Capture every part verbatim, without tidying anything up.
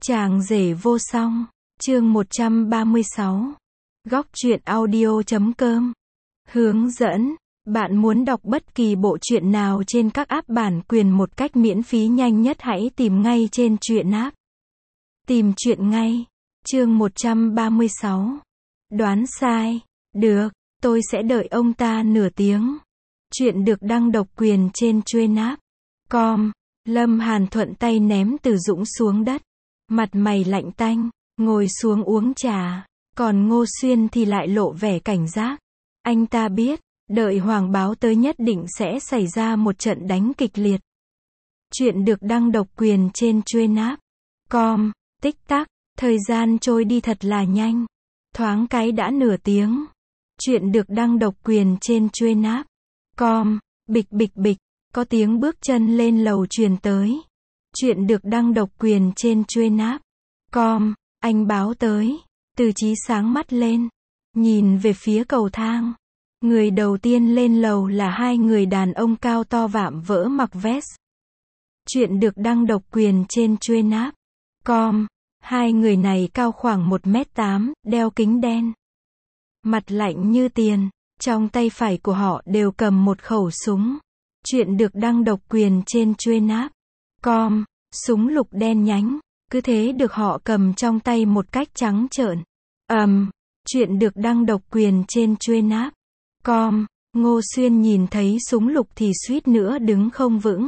Chàng rể vô song, chương một trăm ba mươi sáu. Góc truyện audio chấm com. Hướng dẫn, bạn muốn đọc bất kỳ bộ truyện nào trên các app bản quyền một cách miễn phí nhanh nhất hãy tìm ngay trên truyện app. Tìm truyện ngay. Chương một trăm ba mươi sáu. Đoán sai. Được, tôi sẽ đợi ông ta nửa tiếng. Truyện được đăng độc quyền trên truyện app. Com. Lâm Hàn thuận tay ném Từ Dũng xuống đất. Mặt mày lạnh tanh, ngồi xuống uống trà. Còn Ngô Xuyên thì lại lộ vẻ cảnh giác. Anh ta biết, đợi Hoàng báo tới nhất định sẽ xảy ra một trận đánh kịch liệt. Truyện được đăng độc quyền trên truyện app. Com. Tích tắc, thời gian trôi đi thật là nhanh. Thoáng cái đã nửa tiếng. Truyện được đăng độc quyền trên truyện app. Com. Bịch bịch bịch, có tiếng bước chân lên lầu truyền tới. Truyện được đăng độc quyền trên truyện app. Com. Anh báo tới. Từ Chí sáng mắt lên, nhìn về phía cầu thang. Người đầu tiên lên lầu là hai người đàn ông cao to vạm vỡ mặc vest. Truyện được đăng độc quyền trên truyện app. Com. Hai người này cao khoảng một mét tám, đeo kính đen. Mặt lạnh như tiền, trong tay phải của họ đều cầm một khẩu súng. Truyện được đăng độc quyền trên truyện app. Com. Súng lục đen nhánh, cứ thế được họ cầm trong tay một cách trắng trợn. Ầm. Um, Truyện được đăng độc quyền trên truyện app. Com. Ngô Xuyên nhìn thấy súng lục thì suýt nữa đứng không vững.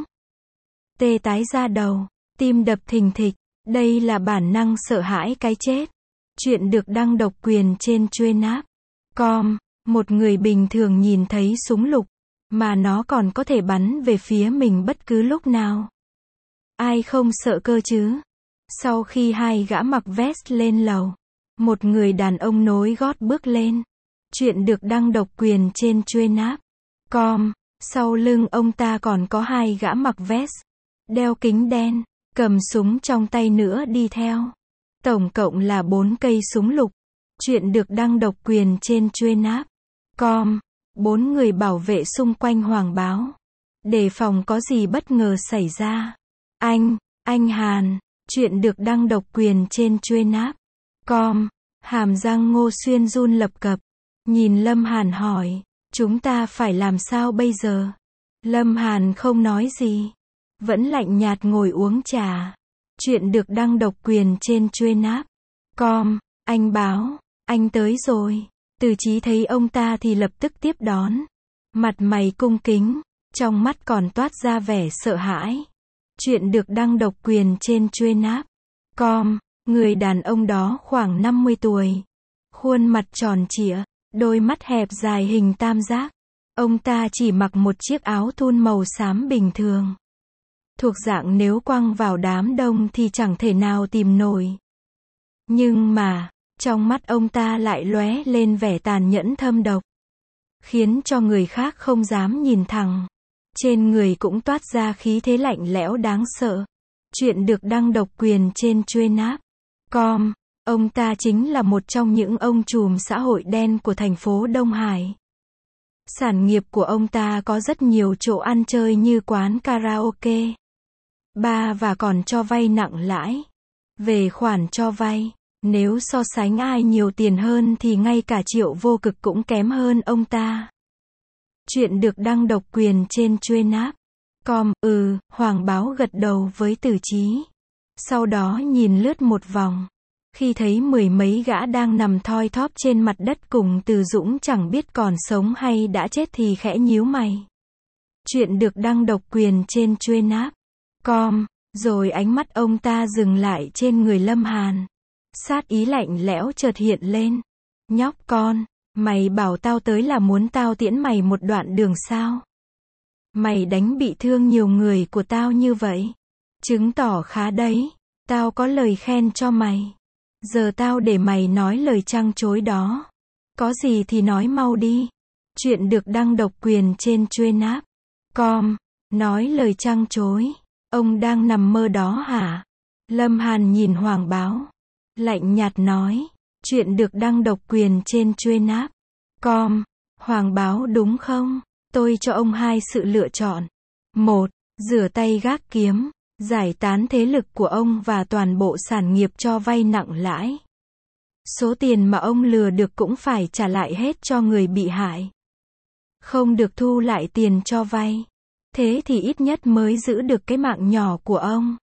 Tê tái da đầu, tim đập thình thịch, đây là bản năng sợ hãi cái chết. Truyện được đăng độc quyền trên truyện app. Com. Một người bình thường nhìn thấy súng lục, mà nó còn có thể bắn về phía mình bất cứ lúc nào. Ai không sợ cơ chứ? Sau khi hai gã mặc vest lên lầu, một người đàn ông nối gót bước lên. Truyện được đăng độc quyền trên truyện app. Com. Sau lưng ông ta còn có hai gã mặc vest, đeo kính đen, cầm súng trong tay nữa đi theo. Tổng cộng là bốn cây súng lục. Truyện được đăng độc quyền trên truyện app. Com. Bốn người bảo vệ xung quanh Hoàng báo, đề phòng có gì bất ngờ xảy ra. Anh, anh Hàn. Truyện được đăng độc quyền trên truyện app. Com. Hàm răng Ngô Xuyên run lập cập, nhìn Lâm Hàn hỏi, chúng ta phải làm sao bây giờ? Lâm Hàn không nói gì, vẫn lạnh nhạt ngồi uống trà. Truyện được đăng độc quyền trên truyện app. Com. Anh báo, anh tới rồi. Từ Chí thấy ông ta thì lập tức tiếp đón. Mặt mày cung kính, trong mắt còn toát ra vẻ sợ hãi. Truyện được đăng độc quyền trên truyện app. Com. Người đàn ông đó khoảng năm mươi tuổi. Khuôn mặt tròn trịa, đôi mắt hẹp dài hình tam giác. Ông ta chỉ mặc một chiếc áo thun màu xám bình thường. Thuộc dạng nếu quăng vào đám đông thì chẳng thể nào tìm nổi. Nhưng mà, trong mắt ông ta lại lóe lên vẻ tàn nhẫn thâm độc, khiến cho người khác không dám nhìn thẳng. Trên người cũng toát ra khí thế lạnh lẽo đáng sợ. Truyện được đăng độc quyền trên truyện app. Com. Ông ta chính là một trong những ông trùm xã hội đen của thành phố Đông Hải. Sản nghiệp của ông ta có rất nhiều chỗ ăn chơi như quán karaoke, bar và còn cho vay nặng lãi. Về khoản cho vay, nếu so sánh ai nhiều tiền hơn thì ngay cả Triệu Vô Cực cũng kém hơn ông ta. Truyện được đăng độc quyền trên truyện app. Com. Ừ, Hoàng báo gật đầu với Từ Chí. Sau đó nhìn lướt một vòng. Khi thấy mười mấy gã đang nằm thoi thóp trên mặt đất cùng Từ Dũng chẳng biết còn sống hay đã chết thì khẽ nhíu mày. Truyện được đăng độc quyền trên truyện app. Com. Rồi ánh mắt ông ta dừng lại trên người Lâm Hàn. Sát ý lạnh lẽo chợt hiện lên. Nhóc con, mày bảo tao tới là muốn tao tiễn mày một đoạn đường sao? Mày đánh bị thương nhiều người của tao như vậy, chứng tỏ khá đấy. Tao có lời khen cho mày. Giờ tao để mày nói lời trăng chối đó. Có gì thì nói mau đi. Truyện được đăng độc quyền trên truyện app. Com. Nói lời trăng chối. Ông đang nằm mơ đó hả? Lâm Hàn nhìn Hoàng báo, lạnh nhạt nói. Truyện được đăng độc quyền trên truyện app. Com. Hoàng báo đúng không? Tôi cho ông hai sự lựa chọn. Một. Rửa tay gác kiếm. giải tán thế lực của ông và toàn bộ sản nghiệp cho vay nặng lãi. Số tiền mà ông lừa được cũng phải trả lại hết cho người bị hại. Không được thu lại tiền cho vay. Thế thì ít nhất mới giữ được cái mạng nhỏ của ông.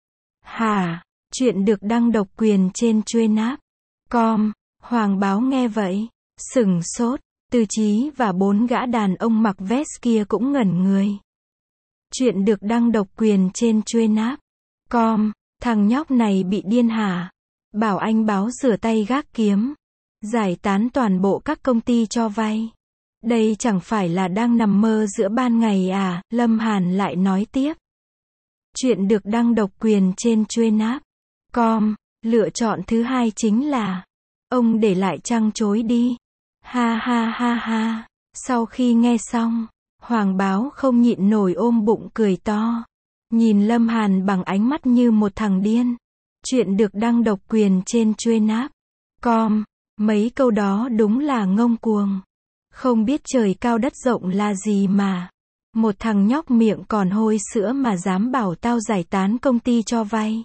Hả? Chuyện được đăng độc quyền trên Truenap chấm com. Hoàng Báo nghe vậy, sửng sốt. Từ Chí và bốn gã đàn ông mặc vest kia cũng ngẩn người. Chuyện được đăng độc quyền trên Truenap chấm com. Thằng nhóc này bị điên hả? Bảo anh Báo rửa tay gác kiếm. Giải tán toàn bộ các công ty cho vay. Đây chẳng phải là đang nằm mơ giữa ban ngày à? Lâm Hàn lại nói tiếp. Chuyện được đăng độc quyền trên Truenap chấm com. Lựa chọn thứ hai chính là ông để lại trăng trối đi. Ha ha ha ha. Sau khi nghe xong, Hoàng Báo không nhịn nổi ôm bụng cười to. Nhìn Lâm Hàn bằng ánh mắt như một thằng điên. Chuyện được đăng độc quyền trên Truenap chấm com. Mấy câu đó đúng là ngông cuồng. Không biết trời cao đất rộng là gì mà. Một thằng nhóc miệng còn hôi sữa mà dám bảo tao giải tán công ty cho vay.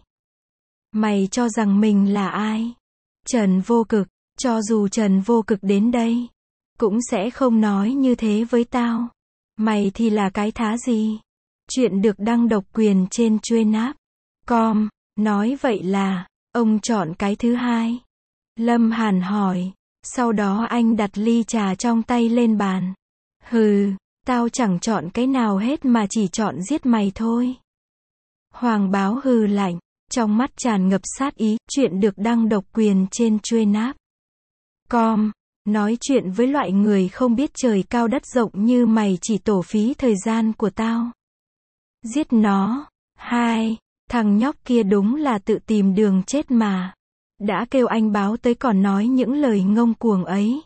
Mày cho rằng mình là ai? Trần Vô Cực. Cho dù Trần Vô Cực đến đây, cũng sẽ không nói như thế với tao. Mày thì là cái thá gì? Chuyện được đăng độc quyền trên Truenap chấm com. Nói vậy là, ông chọn cái thứ hai. Lâm Hàn hỏi. Sau đó anh đặt ly trà trong tay lên bàn. Hừ, tao chẳng chọn cái nào hết mà chỉ chọn giết mày thôi. Hoàng Báo hừ lạnh, trong mắt tràn ngập sát ý. Chuyện được đăng độc quyền trên Truenap chấm com. Nói chuyện với loại người không biết trời cao đất rộng như mày chỉ tổ phí thời gian của tao. Giết nó. Hai, thằng nhóc kia đúng là tự tìm đường chết mà. Đã kêu anh Báo tới còn nói những lời ngông cuồng ấy.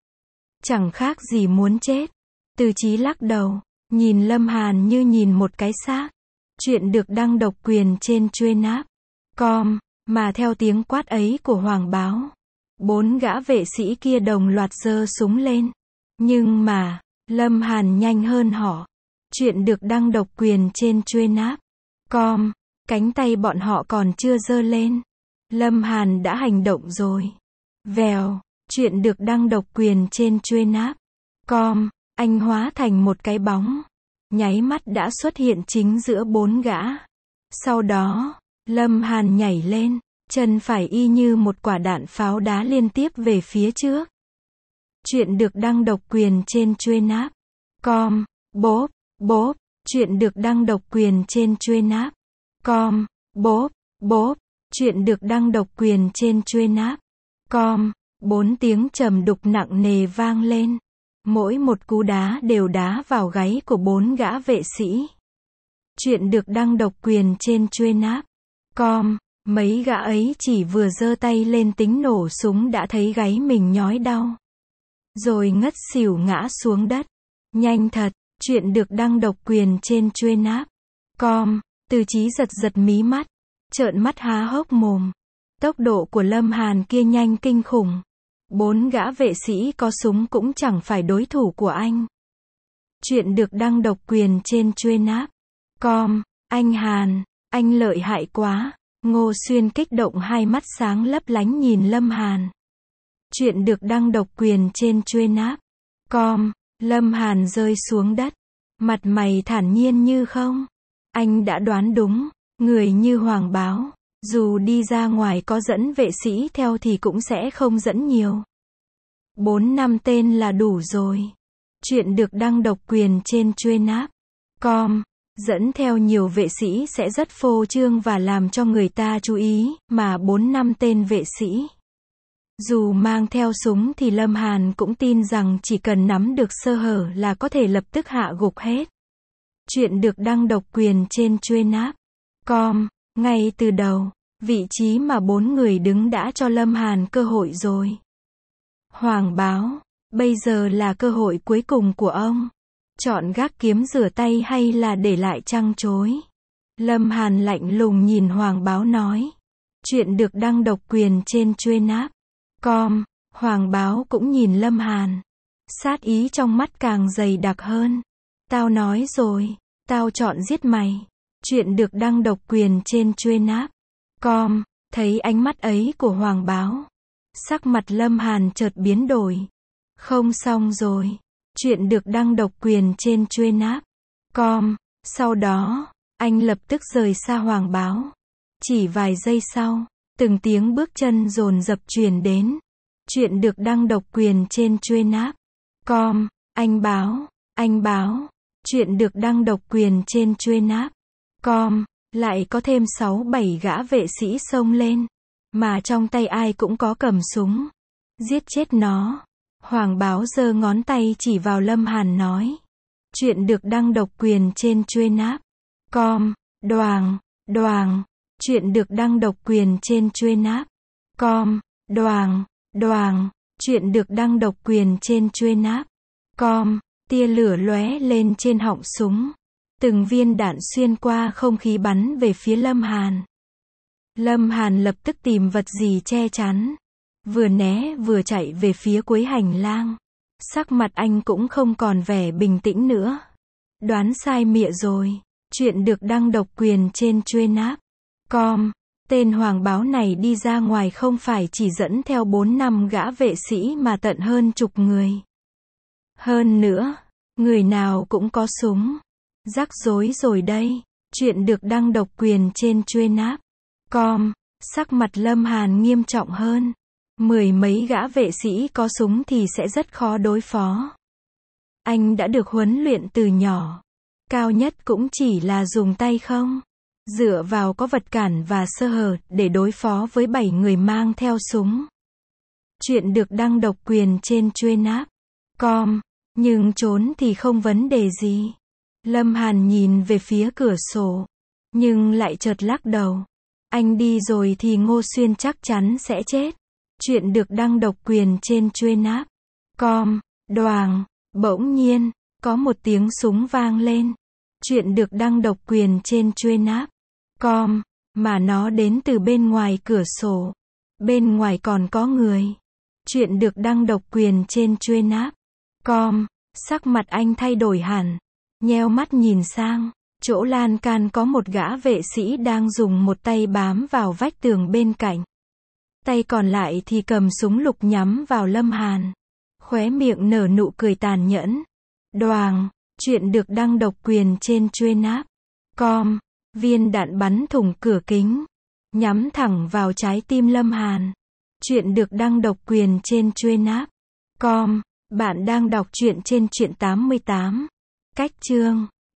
Chẳng khác gì muốn chết. Từ Chí lắc đầu, nhìn Lâm Hàn như nhìn một cái xác. Chuyện được đăng độc quyền trên Truenap chấm com. Mà theo tiếng quát ấy của Hoàng Báo, bốn gã vệ sĩ kia đồng loạt giơ súng lên. Nhưng mà, Lâm Hàn nhanh hơn họ. Chuyện được đăng độc quyền trên Truenap chấm com. Cánh tay bọn họ còn chưa giơ lên. Lâm Hàn đã hành động rồi. Vèo, chuyện được đăng độc quyền trên Truenap chấm com. Anh hóa thành một cái bóng. Nháy mắt đã xuất hiện chính giữa bốn gã. Sau đó, Lâm Hàn nhảy lên. Chân phải y như một quả đạn pháo đá liên tiếp về phía trước. Chuyện được đăng độc quyền trên Truenap chấm com. Bốp, bốp. Chuyện được đăng độc quyền trên Truenap chấm com. Bốp, bốp. Chuyện được đăng độc quyền trên Truenap chấm com. Bốn tiếng trầm đục nặng nề vang lên. Mỗi một cú đá đều đá vào gáy của bốn gã vệ sĩ. Chuyện được đăng độc quyền trên Truenap chấm com. Mấy gã ấy chỉ vừa giơ tay lên tính nổ súng đã thấy gáy mình nhói đau. Rồi ngất xỉu ngã xuống đất. Nhanh thật. Chuyện được đăng độc quyền trên Truenap chấm com. Từ Chí giật giật mí mắt. Trợn mắt há hốc mồm. Tốc độ của Lâm Hàn kia nhanh kinh khủng. Bốn gã vệ sĩ có súng cũng chẳng phải đối thủ của anh. Chuyện được đăng độc quyền trên Truenap chấm com. Anh Hàn, anh lợi hại quá. Ngô Xuyên kích động hai mắt sáng lấp lánh nhìn Lâm Hàn. Chuyện được đăng độc quyền trên Truenap chấm com. Lâm Hàn rơi xuống đất. Mặt mày thản nhiên như không. Anh đã đoán đúng. Người như Hoàng Báo, dù đi ra ngoài có dẫn vệ sĩ theo thì cũng sẽ không dẫn nhiều. Bốn năm tên là đủ rồi. Chuyện được đăng độc quyền trên Truenap chấm com. Dẫn theo nhiều vệ sĩ sẽ rất phô trương và làm cho người ta chú ý, mà bốn năm tên vệ sĩ. Dù mang theo súng thì Lâm Hàn cũng tin rằng chỉ cần nắm được sơ hở là có thể lập tức hạ gục hết. Chuyện được đăng độc quyền trên Truenap chấm com. Ngay từ đầu, vị trí mà bốn người đứng đã cho Lâm Hàn cơ hội rồi. Hoàng Báo, bây giờ là cơ hội cuối cùng của ông. Chọn gác kiếm rửa tay hay là để lại trăng trối? Lâm Hàn lạnh lùng nhìn Hoàng Báo nói. Chuyện được đăng độc quyền trên Truenap chấm com. Hoàng Báo cũng nhìn Lâm Hàn. Sát ý trong mắt càng dày đặc hơn. Tao nói rồi, tao chọn giết mày. Chuyện được đăng độc quyền trên Chuyên app com. Thấy ánh mắt ấy của Hoàng Báo, sắc mặt Lâm Hàn chợt biến đổi. Không xong rồi. Chuyện được đăng độc quyền trên Chuyên app com. Sau đó, anh lập tức rời xa Hoàng Báo. Chỉ vài giây sau, từng tiếng bước chân dồn dập truyền đến. Chuyện được đăng độc quyền trên Chuyên app com. Anh Báo, anh Báo. Chuyện được đăng độc quyền trên Chuyên app com. Lại có thêm sáu bảy gã vệ sĩ xông lên. Mà trong tay ai cũng có cầm súng. Giết chết nó. Hoàng Báo giơ ngón tay chỉ vào Lâm Hàn nói. Chuyện được đăng độc quyền trên Chuyên app com. Đoàng, đoàng. Chuyện được đăng độc quyền trên Chuyên app com. Đoàng, đoàng. Chuyện được đăng độc quyền trên Chuyên app com. Tia lửa lóe lên trên họng súng. Từng viên đạn xuyên qua không khí bắn về phía Lâm Hàn. Lâm Hàn lập tức tìm vật gì che chắn. Vừa né vừa chạy về phía cuối hành lang. Sắc mặt anh cũng không còn vẻ bình tĩnh nữa. Đoán sai mịa rồi. Chuyện được đăng độc quyền trên Chuyên app com. Tên Hoàng Báo này đi ra ngoài không phải chỉ dẫn theo bốn năm gã vệ sĩ mà tận hơn chục người. Hơn nữa, người nào cũng có súng. Rắc rối rồi đây. Chuyện được đăng độc quyền trên Chuyên app com. Sắc mặt Lâm Hàn nghiêm trọng hơn. Mười mấy gã vệ sĩ có súng thì sẽ rất khó đối phó. Anh đã được huấn luyện từ nhỏ. Cao nhất cũng chỉ là dùng tay không. Dựa vào có vật cản và sơ hở để đối phó với bảy người mang theo súng. Chuyện được đăng độc quyền trên Chuyên app com. Nhưng trốn thì không vấn đề gì. Lâm Hàn nhìn về phía cửa sổ. Nhưng lại chợt lắc đầu. Anh đi rồi thì Ngô Xuyên chắc chắn sẽ chết. Chuyện được đăng độc quyền trên Chuyên app com. Đoàng. Bỗng nhiên, có một tiếng súng vang lên. Chuyện được đăng độc quyền trên Chuyên app com. Mà nó đến từ bên ngoài cửa sổ. Bên ngoài còn có người. Chuyện được đăng độc quyền trên Chuyên app com. Sắc mặt anh thay đổi hẳn. Nheo mắt nhìn sang. Chỗ lan can có một gã vệ sĩ đang dùng một tay bám vào vách tường bên cạnh. Tay còn lại thì cầm súng lục nhắm vào Lâm Hàn. Khóe miệng nở nụ cười tàn nhẫn. Đoàng. Chuyện được đăng độc quyền trên Chuyên app com. Viên đạn bắn thủng cửa kính. Nhắm thẳng vào trái tim Lâm Hàn. Chuyện được đăng độc quyền trên Chuyên app com. Bạn đang đọc truyện trên Truyện tám mươi tám. Cách chương.